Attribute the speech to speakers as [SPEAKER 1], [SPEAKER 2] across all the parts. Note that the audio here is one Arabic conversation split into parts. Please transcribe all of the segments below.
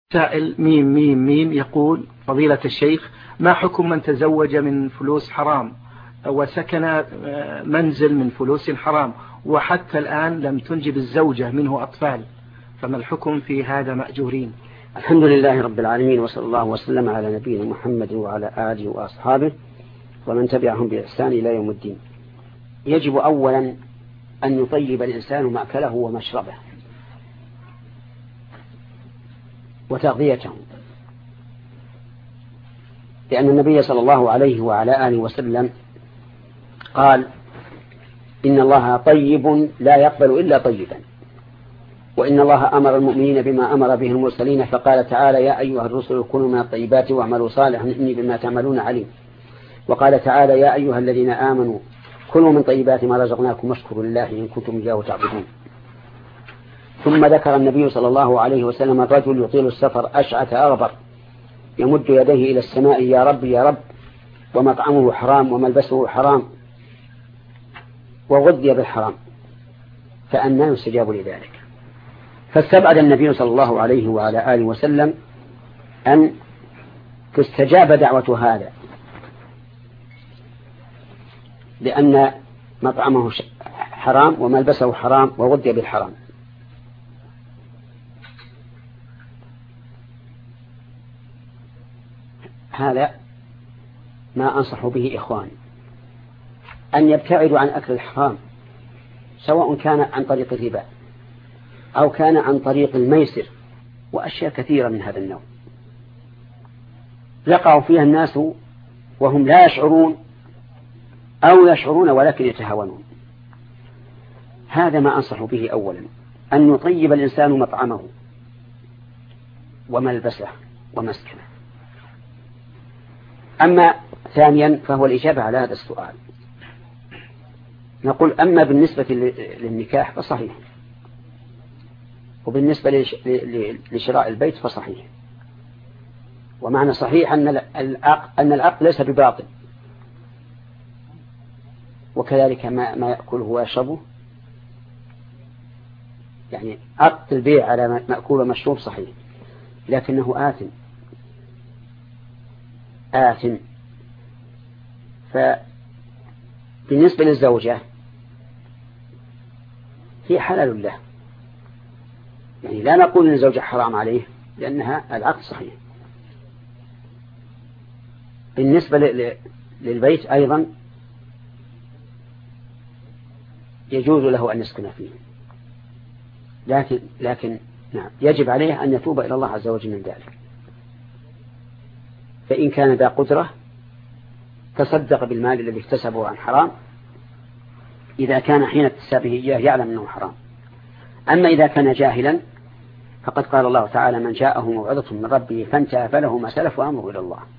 [SPEAKER 1] سائل ميم ميم ميم يقول: فضيلة الشيخ، ما حكم من تزوج من فلوس حرام وسكن منزل من فلوس حرام وحتى الآن لم تنجب الزوجة منه أطفال، فما الحكم في هذا مأجورين؟
[SPEAKER 2] الحمد لله رب العالمين، وصلى الله وسلم على نبينا محمد وعلى آله وأصحابه ومن تبعهم بإحسان إلى يوم الدين. يجب أولا أن يطيب الإنسان مأكله ومشربه وتغذيته، لأن النبي صلى الله عليه وعلى آله وسلم قال: إن الله طيب لا يقبل إلا طيبا، وإن الله أمر المؤمنين بما أمر به المرسلين، فقال تعالى: يا أيها الرسل كلوا من الطيبات واعملوا صالحا إني بما تعملون عليم. وقال تعالى: يا أيها الذين آمنوا كلوا من طيبات ما رزقناكم واشكروا لله إن كنتم إياه تعبدون. ثم ذكر النبي صلى الله عليه وسلم الرجل يطيل السفر أشعث أغبر يمد يديه إلى السماء: يا رب يا رب، ومطعمه حرام وملبسه حرام وغذي بالحرام، فأنى يستجاب لذلك؟ فاستبعد النبي صلى الله عليه وعلى آله وسلم أن تستجاب دعوة هذا، لأن مطعمه حرام وملبسه حرام وغذي بالحرام. هذا ما أنصح به إخواني، أن يبتعدوا عن أكل الحرام، سواء كان عن طريق الربا أو كان عن طريق الميسر وأشياء كثيرة من هذا النوع يقع فيها الناس وهم لا يشعرون أو يشعرون ولكن يتهاونون. هذا ما أنصح به أولا، أن يطيب الإنسان مطعمه وملبسه ومسكنه. أما ثانيا فهو الإجابة على هذا السؤال. نقول: أما بالنسبة للنكاح فصحيح، وبالنسبة لشراء البيت فصحيح. ومعنى صحيح أن العقد ليس بباطل، وكذلك ما يأكله ويشربه، يعني عقد البيع على مأكول ومشروب صحيح، لكنه آثم. فبالنسبة للزوجة هي حلال له، يعني لا نقول أن الزوجة حرام عليه لأنها العقد صحيح. بالنسبة للبيت أيضا يجوز له أن يسكن فيه، لكن نعم يجب عليه أن يتوب إلى الله عز وجل من ذلك. فإن كان ذا قدرة تصدق بالمال الذي اكتسبه عن حرام، إذا كان حين اكتسابه إياه يعلم أنه حرام. أما إذا كان جاهلا فقد قال الله تعالى: من جاءه موعظة من ربه فانتهى فله ما سلف وأمره إلى الله.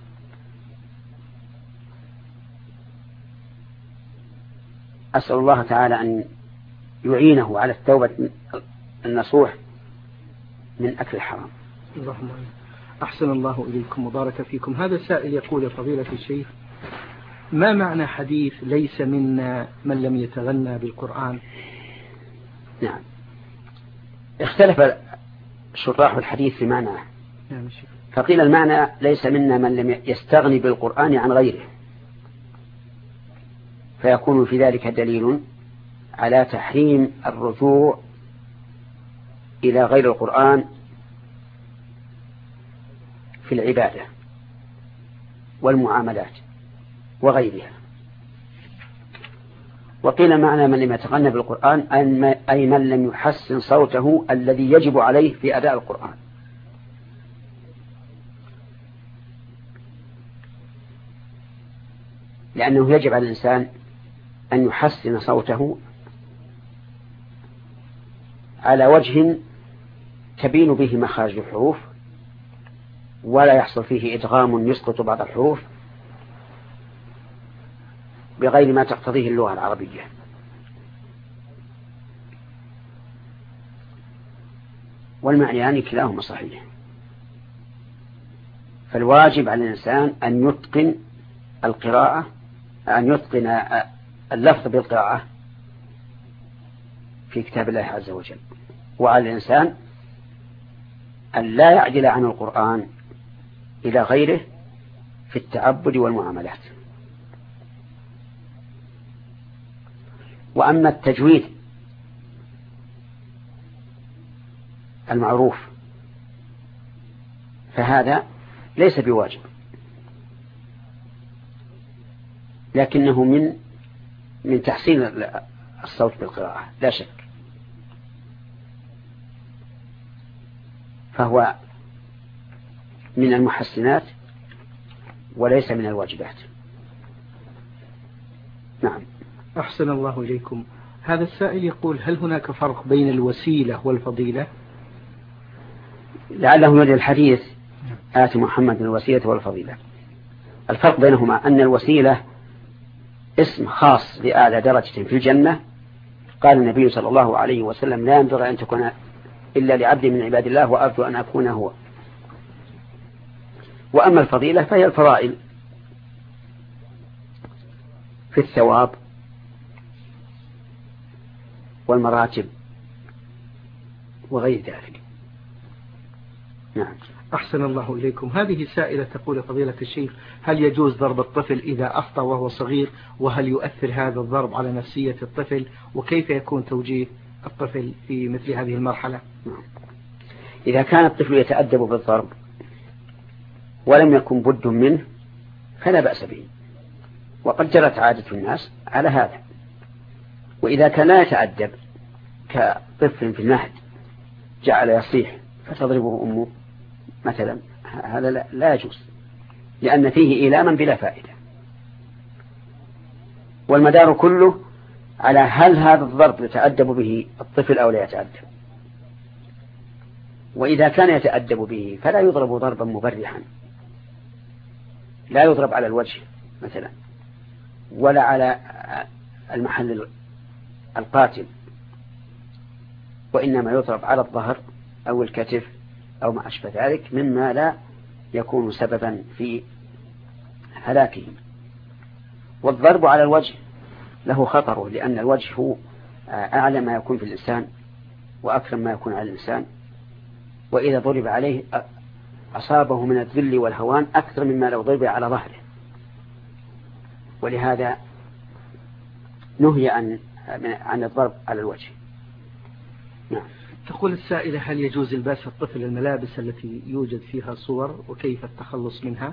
[SPEAKER 2] أسأل الله تعالى أن يعينه على التوبة النصوح من أكل الحرام.
[SPEAKER 1] اللهم أحسن الله إليكم وبارك فيكم. هذا السائل يقول: يا فضيلة الشيخ، ما معنى حديث ليس منا من لم يتغنى بالقرآن؟
[SPEAKER 2] نعم، اختلف شراح الحديث في معناه. فقيل المعنى: ليس منا من لم يستغني بالقرآن عن غيره، فيكون في ذلك دليل على تحريم الرجوع إلى غير القرآن في العبادة والمعاملات وغيرها. وقيل معنى من لم يتغنى بالقرآن أي من لم يحسن صوته الذي يجب عليه في أداء القرآن. لأنه يجب على الإنسان أن يحسن صوته على وجه تبين به مخارج الحروف، ولا يحصل فيه إدغام يسقط بعض الحروف بغير ما تقتضيه اللغة العربية. والمعنيان كلاهما صحيح. فالواجب على الإنسان أن يتقن القراءة، أن يتقن اللفظ بالقراءة في كتاب الله عز وجل. وعلى الإنسان أن لا يعدل عن القرآن إلى غيره في التعبد والمعاملات. وأما التجويد المعروف فهذا ليس بواجب، لكنه من تحسين الصوت بالقراءة لا شك، فهو من المحسنات وليس من الواجبات. نعم.
[SPEAKER 1] أحسن الله إليكم. هذا السائل يقول: هل هناك فرق بين الوسيلة والفضيلة؟
[SPEAKER 2] لعله يريد الحديث آت محمد الوسيلة والفضيلة. الفرق بينهما أن الوسيلة اسم خاص لأعلى درجة في الجنة، قال النبي صلى الله عليه وسلم: لا ينظر أن تكون إلا لعبد من عباد الله وأرجو أن أكون هو. وأما الفضيلة فهي الفضائل في الثواب والمراتب وغير ذلك. نعم.
[SPEAKER 1] أحسن الله إليكم. هذه سائلة تقول: فضيلة الشيخ، هل يجوز ضرب الطفل إذا أخطأ وهو صغير؟ وهل يؤثر هذا الضرب على نفسية الطفل؟ وكيف يكون توجيه الطفل في مثل هذه المرحلة؟
[SPEAKER 2] إذا كان الطفل يتأدب بالضرب ولم يكن بد منه فلا بأس به، وقد جرت عادة الناس على هذا. وإذا كان لا يتأدب كطفل في المهد جعل يصيح فتضربه أمه مثلا، هذا لا يجوز، لأن فيه إيلاما بلا فائدة. والمدار كله على هل هذا الضرب يتأدب به الطفل أو لا يتأدب. وإذا كان يتأدب به فلا يضرب ضربا مبرحا، لا يضرب على الوجه مثلا ولا على المحل القاتل، وإنما يضرب على الظهر أو الكتف أو ما أشبه ذلك مما لا يكون سببا في هلاكه. والضرب على الوجه له خطره، لأن الوجه هو أعلى ما يكون في الإنسان وأكرم ما يكون على الإنسان، وإذا ضرب عليه أصابه من الذل والهوان أكثر مما لو ضرب على ظهره. ولهذا نهي عن الضرب على الوجه. نعم.
[SPEAKER 1] تقول السائلة: هل يجوز الباس الطفل الملابس التي يوجد فيها صور، وكيف التخلص منها؟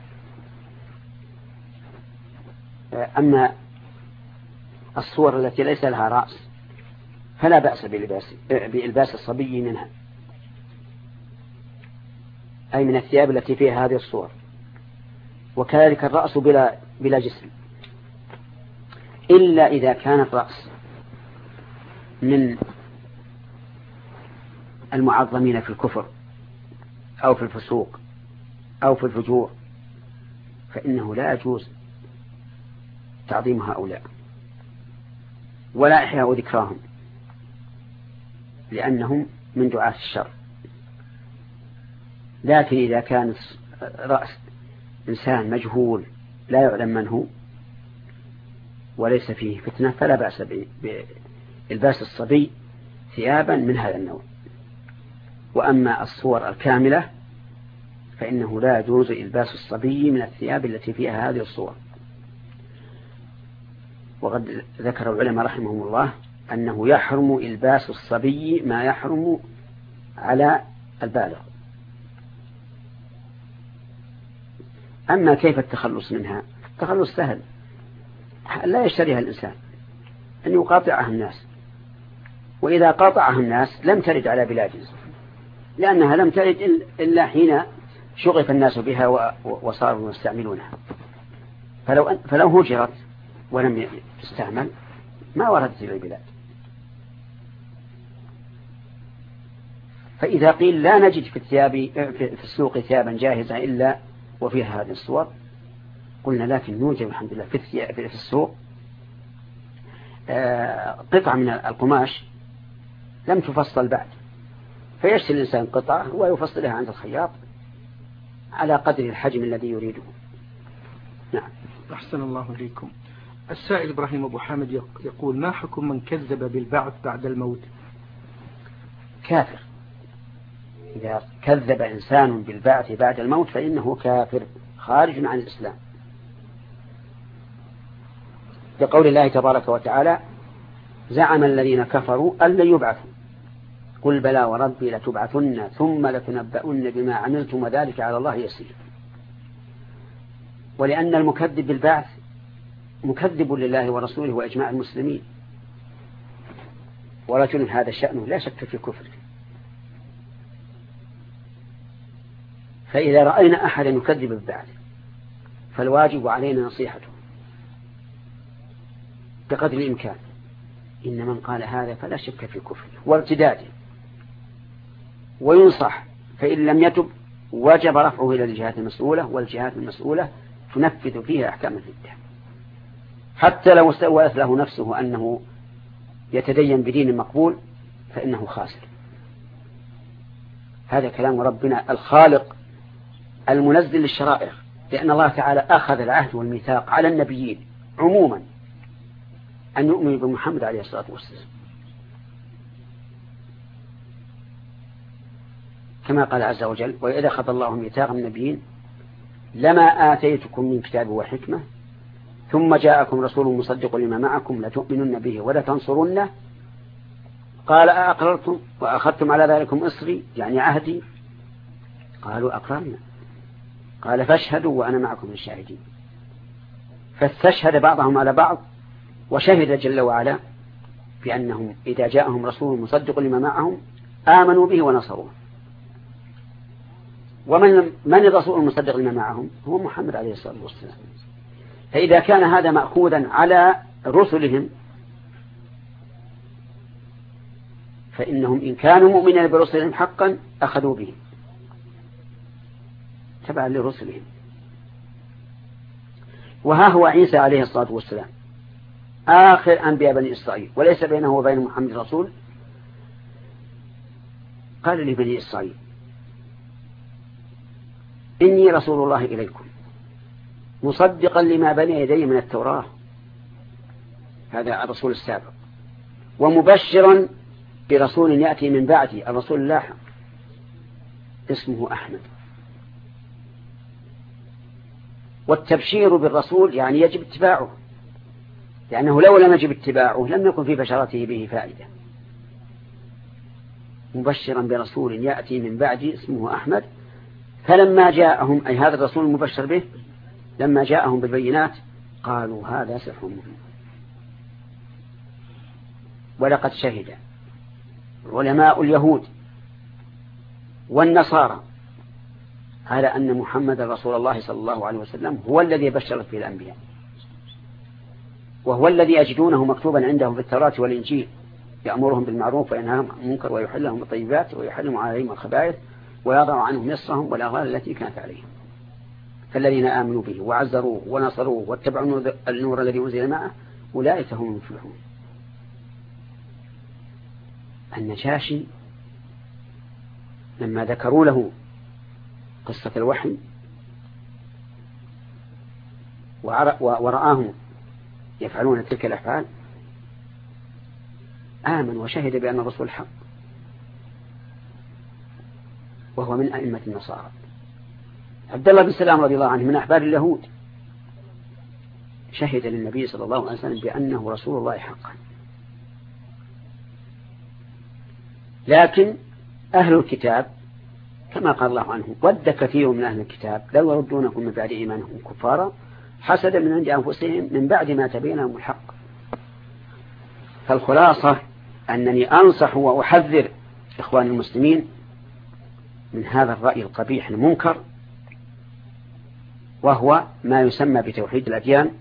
[SPEAKER 2] أما الصور التي ليس لها رأس فلا بأس بإلباس الصبي منها، أي من الثياب التي فيها هذه الصور. وكذلك الرأس بلا جسم، إلا إذا كان الرأس من المعظمين في الكفر أو في الفسوق أو في الفجور، فإنه لا يجوز تعظيم هؤلاء ولا إحياء ذكراهم، لأنهم من دعاة الشر. لكن إذا كان رأس إنسان مجهول لا يعلم من هو وليس فيه فتنة فلا بأس بإلباس الصبي ثيابا من هذا النوع. وأما الصور الكاملة فإنه لا يجوز إلباس الصبي من الثياب التي فيها هذه الصور. وقد ذكر العلماء رحمهم الله أنه يحرم إلباس الصبي ما يحرم على البالغ. أما كيف التخلص منها؟ التخلص سهل، لا يشتريها الإنسان، أن يقاطعها الناس. وإذا قاطعها الناس لم ترد على بلادنا، لأنها لم ترد إلا حين شغف الناس بها وصاروا يستعملونها. فلو هجرت ولم تستعمل ما وردت إلى البلاد. فإذا قيل لا نجد في السوق ثيابا جاهزة إلا وفيها هذه الصور، قلنا لكن نوجد الحمد لله في السوق قطعة من القماش لم تفصل بعد، فيشتري الإنسان قطعة ويفصلها عند الخياط على قدر الحجم الذي يريده. نعم.
[SPEAKER 1] أحسن الله إليكم. السائل إبراهيم أبو حامد يقول: ما حكم من كذب بالبعث بعد الموت؟
[SPEAKER 2] كافر، إذا كذب إنسان بالبعث بعد الموت فإنه كافر خارج عن الإسلام، لقول الله تبارك وتعالى: زعم الذين كفروا أن لن يبعثوا قل بلى وربي لتبعثن ثم لتنبؤن بما عملتم وذلك على الله يسير. ولأن المكذب بالبعث مكذب لله ورسوله وإجماع المسلمين، ورجل هذا شأنه لا شك في كفره. فإذا رأينا أحدا يكذب بالبعث فالواجب علينا نصيحته بقدر الإمكان. إن من قال هذا فلا شك في كفره وارتداده، وينصح، فإن لم يتب وجب رفعه إلى الجهات المسؤولة، والجهات المسؤولة تنفذ فيها أحكام الردة، حتى لو سولت له نفسه أنه يتدين بدين مقبول فإنه خاسر. هذا كلام ربنا الخالق المنزل للشرائع، لأن الله تعالى أخذ العهد والميثاق على النبيين عموما أن يؤمنوا بمحمد عليه الصلاة والسلام، كما قال عز وجل: وإذا أخذ الله ميثاق النبيين لما آتيتكم من كتاب وحكمة ثم جاءكم رسول مصدق لما معكم لتؤمنن به ولتنصرنه قال أأقررتم وأخذتم على ذلكم إصري يعني عهدي قالوا أقررنا قال فاشهدوا وأنا معكم من الشاهدين. فاستشهد بعضهم على بعض وشهد جل وعلا بأنهم إذا جاءهم رسول مصدق لما معهم آمنوا به ونصروه. من الرسول المصدق لما معهم؟ هو محمد عليه الصلاة والسلام. فإذا كان هذا مأخوذا على رسلهم فإنهم إن كانوا مؤمنين برسلهم حقا أخذوا به تبعا لرسلهم. وها هو عيسى عليه الصلاة والسلام آخر أنبياء بني إسرائيل وليس بينه وبين محمد رسول. قال لبني إسرائيل: إني رسول الله إليكم مصدقا لما بين يدي من التوراة، هذا الرسول السابق، ومبشرا برسول يأتي من بعدي الرسول اللاحق اسمه أحمد. والتبشير بالرسول يعني يجب اتباعه، لأنه لو لم يجب اتباعه لم يكن في بشرته به فائدة. مبشرا برسول يأتي من بعدي اسمه أحمد. فلما جاءهم أي هذا الرسول المبشر به لما جاءهم بالبينات قالوا هذا سحر مبين. ولقد شهد علماء اليهود والنصارى على أن محمد رسول الله صلى الله عليه وسلم هو الذي بشرت به الأنبياء، وهو الذي يجدونه مكتوبا عندهم في التوراة والإنجيل يأمرهم بالمعروف وينهاهم عن المنكر ويحل لهم الطيبات ويحرم عليهم الخبائث ويضع عنهم نصرهم والأغلال التي كانت عليهم. فالذين آمنوا به وعزروه ونصروه واتبعوا النور الذي أنزل معه أولئك هم المفلحون. النجاشي لما ذكروا له قصة الوحي ورآهم يفعلون تلك الأفعال آمن وشهد بأن الرسول حق، وهو من أئمة النصارى. عبد الله بن سلام رضي الله عنه من أحبار اليهود شهد للنبي صلى الله عليه وسلم بأنه رسول الله حقا. لكن أهل الكتاب كما قال الله عنه: ود كثير من أهل الكتاب لو يردونكم من بعد إيمانهم كفارا حسدا من عند أنفسهم من بعد ما تبين لهم الحق. فالخلاصة أنني أنصح وأحذر إخوان المسلمين من هذا الرأي القبيح المنكر، وهو ما يسمى بتوحيد الأديان،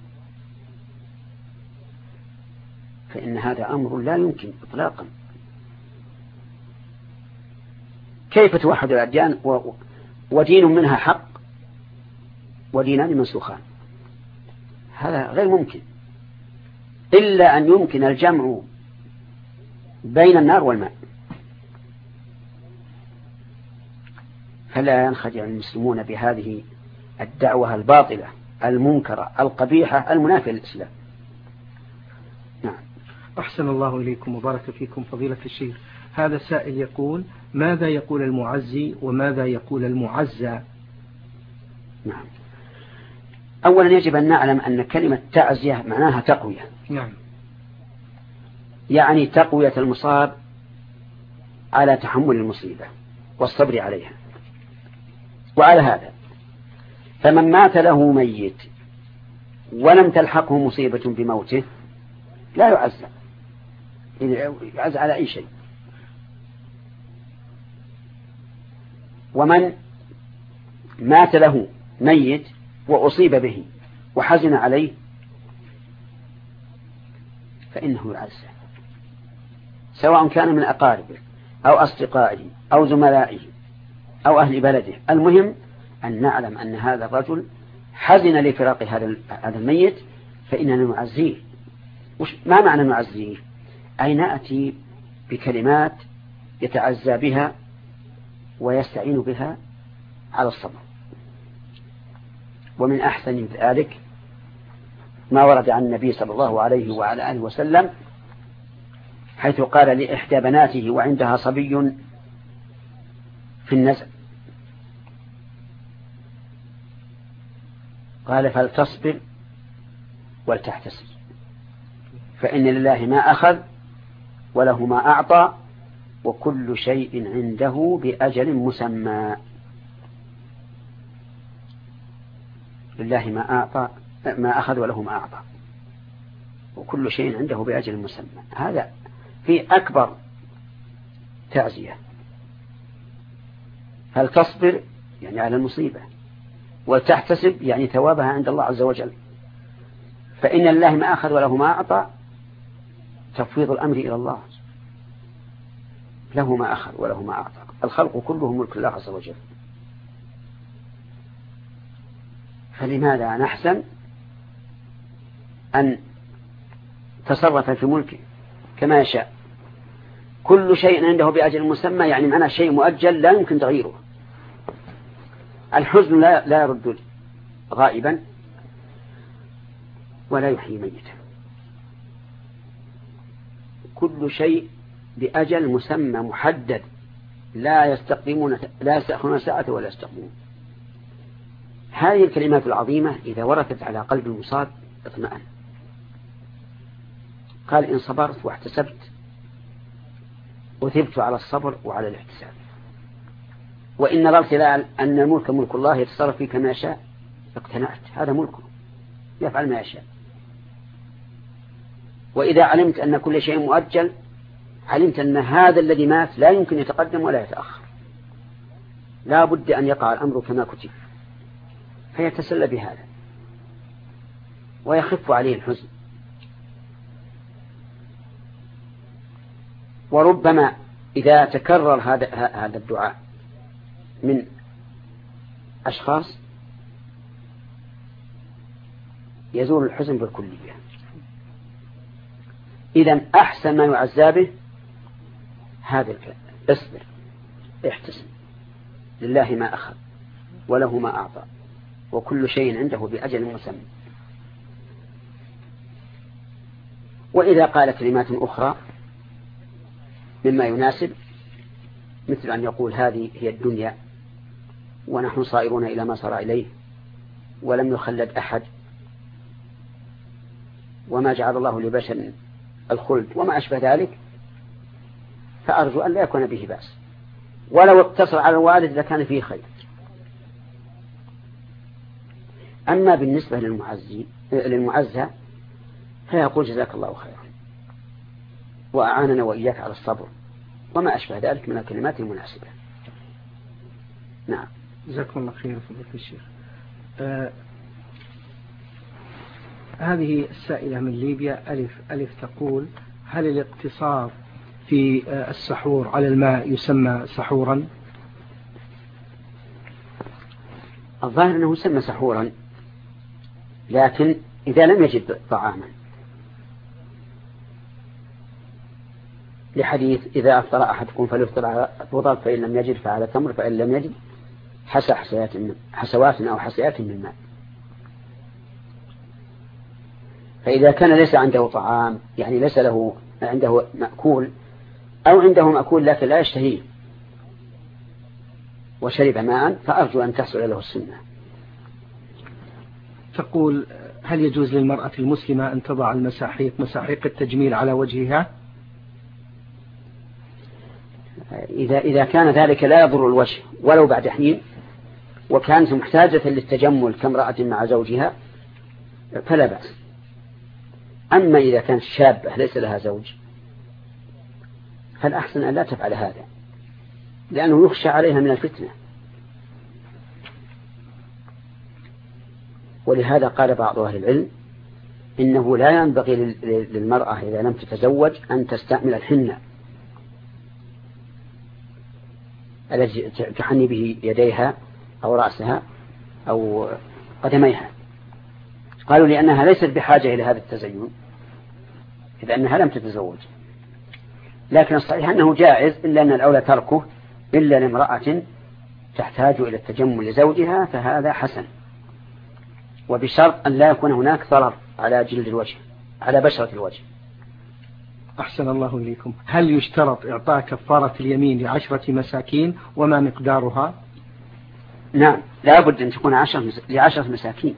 [SPEAKER 2] فإن هذا أمر لا يمكن إطلاقا. كيف توحد الأديان ودين منها حق ودينان منسوخان؟ هذا غير ممكن، إلا أن يمكن الجمع بين النار والماء. فلا ينخدع المسلمون بهذه الدعوة الباطلة المنكرة القبيحة المنافية للإسلام.
[SPEAKER 1] نعم. أحسن الله إليكم وبارك فيكم فضيلة الشيخ. هذا سائل يقول: ماذا يقول المعزي وماذا يقول المعزى؟
[SPEAKER 2] نعم. أولا يجب أن نعلم أن كلمة تعزية معناها تقوية.
[SPEAKER 1] نعم.
[SPEAKER 2] يعني تقوية المصاب على تحمل المصيبة والصبر عليها. وعلى هذا فمن مات له ميت ولم تلحقه مصيبة بموته لا يعزى، يعزى على أي شيء. ومن مات له ميت وأصيب به وحزن عليه فإنه يعزى، سواء كان من أقاربه أو أصدقائه أو زملائه أو أهل بلده. المهم أن نعلم أن هذا الرجل حزن لفراق هذا الميت فإننا نعزيه. ما معنى نعزيه؟ أي نأتي بكلمات يتعزى بها ويستعين بها على الصبر. ومن أحسن ذلك ما ورد عن النبي صلى الله عليه وعلى آله وسلم حيث قال لإحدى بناته وعندها صبي في النزع، قال: فلتصبر ولتحتسب، فإن لله ما أخذ وله ما أعطى وكل شيء عنده بأجل مسمى. لله ما أخذ وله ما أعطى وكل شيء عنده بأجل مسمى. هذا في أكبر تعزية. هل تصبر يعني على المصيبة، وتحتسب يعني ثوابها عند الله عز وجل. فإن لله ما أخذ وله ما أعطى تفويض الأمر إلى الله، له ما أخذ وله ما أعطى. الخلق كله ملك الله عز وجل، فلماذا نحسن أن تصرف في ملكه كما يشاء؟ كل شيء عنده بأجل مسمى، يعني معناه شيء مؤجل لا يمكن تغييره. الحزن لا يرد غائبا ولا يحيي ميتا، كل شيء بأجل مسمى محدد، لا يستأخرون ساعة ولا يستقدمون. هذه الكلمات العظيمة إذا وردت على قلب المصاب اطمأن، قال: إن صبرت واحتسبت وثبت على الصبر وعلى الاحتساب. وإن نظرت إلى أن الملك ملك الله يتصرف فيه كما يشاء اقتنعت، هذا ملكه يفعل ما يشاء. وإذا علمت أن كل شيء مؤجل علمت أن هذا الذي مات لا يمكن يتقدم ولا يتأخر، لا بد أن يقع الأمر كما كتب، فيتسلى بهذا ويخف عليه الحزن. وربما إذا تكرر هذا الدعاء من أشخاص يزول الحزن بالكلية. إذن أحسن ما يعزى به هذا الكلام: اصبر، احتسب، لله ما أخذ وله ما أعطى وكل شيء عنده بأجل مسمى. وإذا قال كلمات أخرى مما يناسب، مثل أن يقول: هذه هي الدنيا ونحن صائرون إلى ما صار إليه ولم يخلد أحد، وما جعل الله لبشر الخلد وما أشبه ذلك، فأرجو أن لا يكون به بأس، ولو اقتصر على الوالد لكان فيه خير. أما بالنسبة للمعزى فيقول: جزاك الله خيرا وأعاننا وإياك على الصبر وما أشبه ذلك من الكلمات المناسبة. نعم.
[SPEAKER 1] جزاكم الله خير فضيلة الشيخ. هذه السائلة من ليبيا ألف تقول: هل الاقتصار في السحور على الماء يسمى سحورا؟
[SPEAKER 2] الظاهر أنه يسمى سحورا، لكن إذا لم يجد طعاما، لحديث: إذا أفطر أحدكم فليفطر على رطب فإن لم يجد فعلى تمر فإن لم يجد حسوات أو حسيات من ماء. فإذا كان ليس عنده طعام، يعني ليس له عنده مأكول، أو عنده مأكول لكن لا يشتهيه وشرب ماء، فأرجو أن تحصل له السنة.
[SPEAKER 1] تقول: هل يجوز للمرأة المسلمة أن تضع مساحيق التجميل على وجهها؟
[SPEAKER 2] إذا كان ذلك لا يضر الوجه ولو بعد حين، وكانت محتاجة للتجمل كامرأة مع زوجها، فلا بأس. أما إذا كانت شابة ليس لها زوج، فالأحسن أن لا تفعل هذا، لأنه يخشى عليها من الفتنة. ولهذا قال بعض أهل العلم إنه لا ينبغي للمرأة إذا لم تتزوج أن تستعمل الحنة الذي تحني به يديها أو رأسها أو قدميها. قالوا لأنها ليست بحاجة إلى هذا التزين إذا أنها لم تتزوج. لكن الصحيح أنه جائز، إلا أن الأولى تركه إلا لامرأة تحتاج إلى التجمل لزوجها، فهذا حسن، وبشرط أن لا يكون هناك ضرر على جلد الوجه، على بشرة الوجه.
[SPEAKER 1] أحسن الله إليكم. هل يشترط إعطاء كفارة اليمين ل10 مساكين، وما مقدارها؟
[SPEAKER 2] نعم، لا بد أن تكون ل10 مساكين،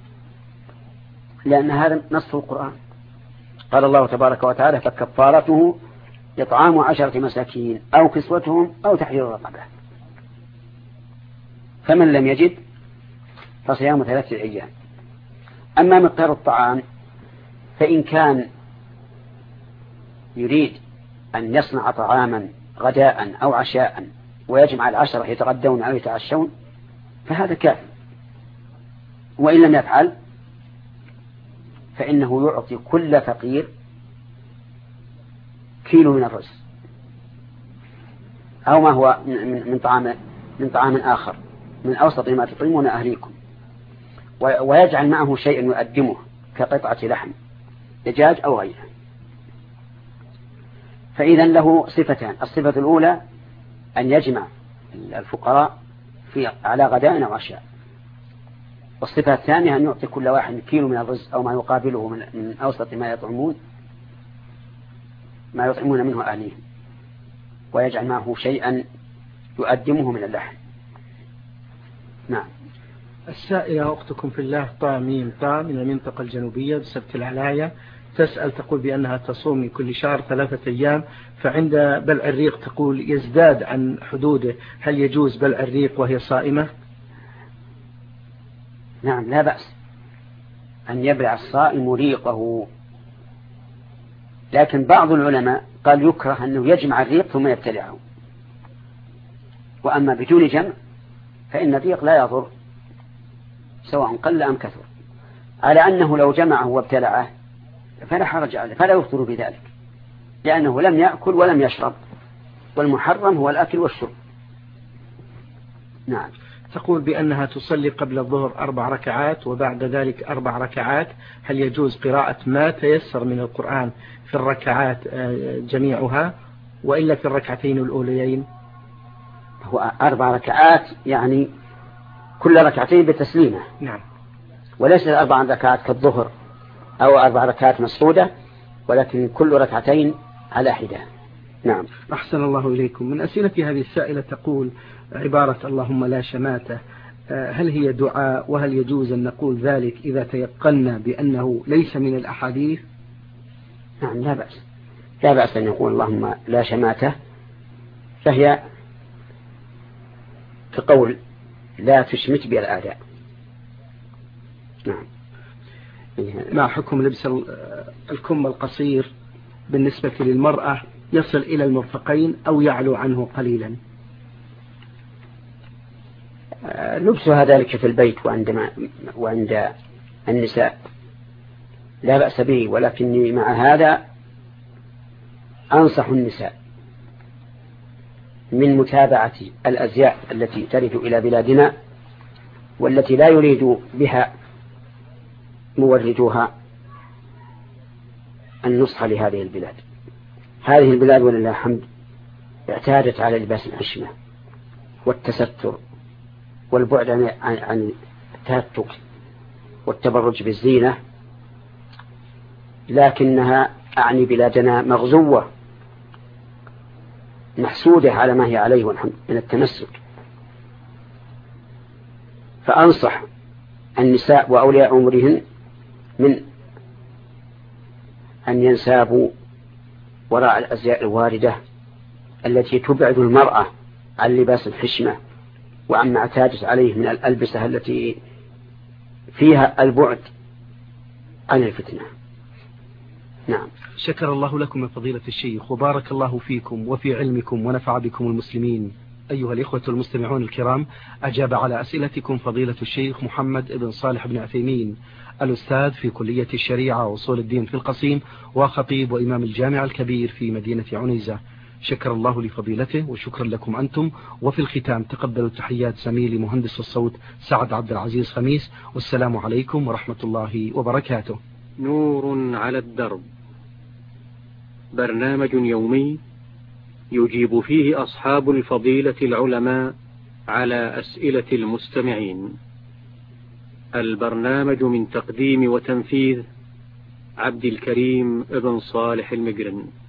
[SPEAKER 2] لأن هذا نص القرآن. قال الله تبارك وتعالى: فكفارته إطعام 10 مساكين أو كسوتهم أو تحرير رقبة، فمن لم يجد فصيام 3 أيام. أما مقدار الطعام فإن كان يريد أن يصنع طعاما غداء أو عشاء ويجمع 10 يتغدون أو يتعشون فهذا كافي. وإن لم يفعل فإنه يعطي كل فقير كيلو من الرز أو ما هو من طعام آخر من أوسط ما تطعمون أهليكم، ويجعل معه شيء يقدمه كقطعة لحم دجاج أو غيره. فإذا له صفتان: الصفة الأولى أن يجمع الفقراء على غداء أو عشاء، والصفة الثانية أن يعطي كل واحد كيلو من الرز أو ما يقابله من أوسط ما يطعمون منه أهليهم، ويجعل معه شيئا يقدمه من اللحم. نعم.
[SPEAKER 1] السائلة أختكم في الله طاميم من المنطقة الجنوبية بسبت العلاية تسأل، تقول بأنها تصوم من كل شهر 3 أيام، فعند بلع الريق تقول يزداد عن حدوده، هل يجوز بلع الريق وهي صائمة؟
[SPEAKER 2] نعم، لا بأس أن يبلع الصائم ريقه، لكن بعض العلماء قال يكره أنه يجمع الريق ثم يبتلعه. وأما بدون جمع فإن الريق لا يضر سواء قل أم كثر، على أنه لو جمعه وابتلعه فلا حرج عليه، فلا يفطر بذلك، لأنه لم يأكل ولم يشرب، والمحرم هو الأكل والشرب. نعم.
[SPEAKER 1] تقول بأنها تصلي قبل الظهر 4 ركعات وبعد ذلك 4 ركعات، هل يجوز قراءة ما تيسر من القرآن في الركعات جميعها وإلا في الركعتين الأوليين؟
[SPEAKER 2] هو 4 ركعات يعني كل ركعتين بتسليمة.
[SPEAKER 1] نعم.
[SPEAKER 2] وليس 4 ركعات كالظهر أو 4 ركعات مسعودة، ولكن كل ركعتين على حدة. نعم.
[SPEAKER 1] أحسن الله إليكم. من أسئلة هذه السائلة تقول عبارة اللهم لا شماتة، هل هي دعاء؟ وهل يجوز أن نقول ذلك إذا تيقنا بأنه ليس من الأحاديث؟
[SPEAKER 2] نعم، لا بأس أن نقول اللهم لا شماتة، فهي كقول لا تشمت بالأعداء. نعم.
[SPEAKER 1] ما حكم لبس الكم القصير بالنسبة للمرأة يصل إلى المرفقين أو يعلو عنه قليلا؟
[SPEAKER 2] لبسها ذلك في البيت وعند النساء لا بأس به، ولكني مع هذا أنصح النساء من متابعة الأزياء التي ترد إلى بلادنا والتي لا يريد بها موردوها النصح لهذه البلاد. هذه البلاد ولله الحمد اعتادت على لباس الحشمة والتستر والبعد عن التهتك والتبرج بالزينة، لكنها أعني بلادنا مغزوة محسودة على ما هي عليه من التمسك. فأنصح النساء وأولياء أمورهن من أن ينسابوا وراء الأزياء الواردة التي تبعد المرأة عن لباس الحشمة وعما اعتادت عليه من الألبسة التي فيها البعد عن الفتنة. نعم.
[SPEAKER 3] شكر الله لكم يا فضيلة الشيخ، وبارك الله فيكم وفي علمكم ونفع بكم المسلمين. أيها الإخوة المستمعون الكرام، أجاب على أسئلتكم فضيلة الشيخ محمد بن صالح بن عثيمين، الأستاذ في كلية الشريعة وأصول الدين في القصيم، وخطيب وإمام الجامع الكبير في مدينة عنيزة. شكر الله لفضيلته وشكرا لكم أنتم. وفي الختام تقبلوا تحيات زميلي مهندس الصوت سعد عبد العزيز خميس، والسلام عليكم ورحمة الله وبركاته.
[SPEAKER 4] نور على الدرب، برنامج يومي يجيب فيه أصحاب الفضيلة العلماء على أسئلة المستمعين. البرنامج من تقديم وتنفيذ عبد الكريم بن صالح المقرن.